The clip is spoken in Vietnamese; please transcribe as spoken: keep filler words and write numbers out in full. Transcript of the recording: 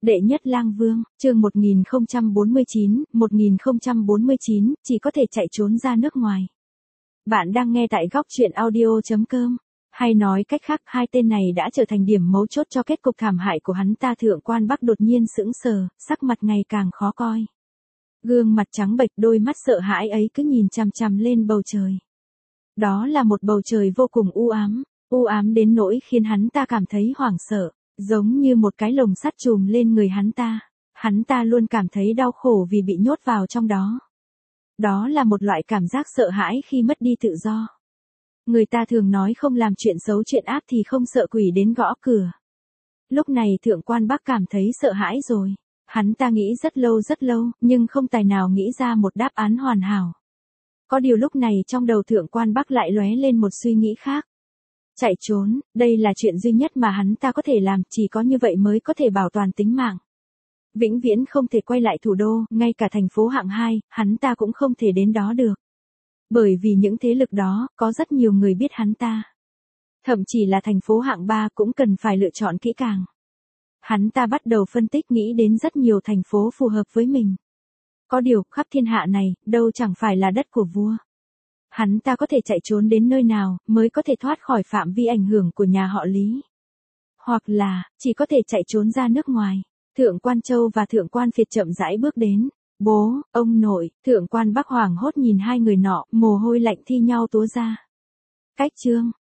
Đệ nhất lang vương, chương một nghìn không trăm bốn mươi chín, một nghìn không trăm bốn mươi chín, chỉ có thể chạy trốn ra nước ngoài. Bạn đang nghe tại góc truyện audio chấm com. Hay nói cách khác, hai tên này đã trở thành điểm mấu chốt cho kết cục thảm hại của hắn ta. Thượng quan Bắc đột nhiên sững sờ, sắc mặt ngày càng khó coi. Gương mặt trắng bệch, đôi mắt sợ hãi ấy cứ nhìn chằm chằm lên bầu trời. Đó là một bầu trời vô cùng u ám, u ám đến nỗi khiến hắn ta cảm thấy hoảng sợ. Giống như một cái lồng sắt trùm lên người hắn ta. Hắn ta luôn cảm thấy đau khổ vì bị nhốt vào trong đó. Đó là một loại cảm giác sợ hãi khi mất đi tự do. Người ta thường nói không làm chuyện xấu chuyện ác thì không sợ quỷ đến gõ cửa. Lúc này Thượng quan Bắc cảm thấy sợ hãi rồi. Hắn ta nghĩ rất lâu rất lâu, nhưng không tài nào nghĩ ra một đáp án hoàn hảo. Có điều lúc này trong đầu Thượng quan Bắc lại lóe lên một suy nghĩ khác. Chạy trốn, đây là chuyện duy nhất mà hắn ta có thể làm, chỉ có như vậy mới có thể bảo toàn tính mạng. Vĩnh viễn không thể quay lại thủ đô, ngay cả thành phố hạng hai, hắn ta cũng không thể đến đó được. Bởi vì những thế lực đó, có rất nhiều người biết hắn ta. Thậm chỉ là thành phố hạng ba cũng cần phải lựa chọn kỹ càng. Hắn ta bắt đầu phân tích, nghĩ đến rất nhiều thành phố phù hợp với mình. Có điều, khắp thiên hạ này, đâu chẳng phải là đất của vua. Hắn ta có thể chạy trốn đến nơi nào, mới có thể thoát khỏi phạm vi ảnh hưởng của nhà họ Lý. Hoặc là, chỉ có thể chạy trốn ra nước ngoài. Thượng quan Châu và Thượng quan Việt chậm rãi bước đến. Bố, ông nội, Thượng quan Bắc hoảng hốt nhìn hai người nọ, mồ hôi lạnh thi nhau túa ra. Cách chương,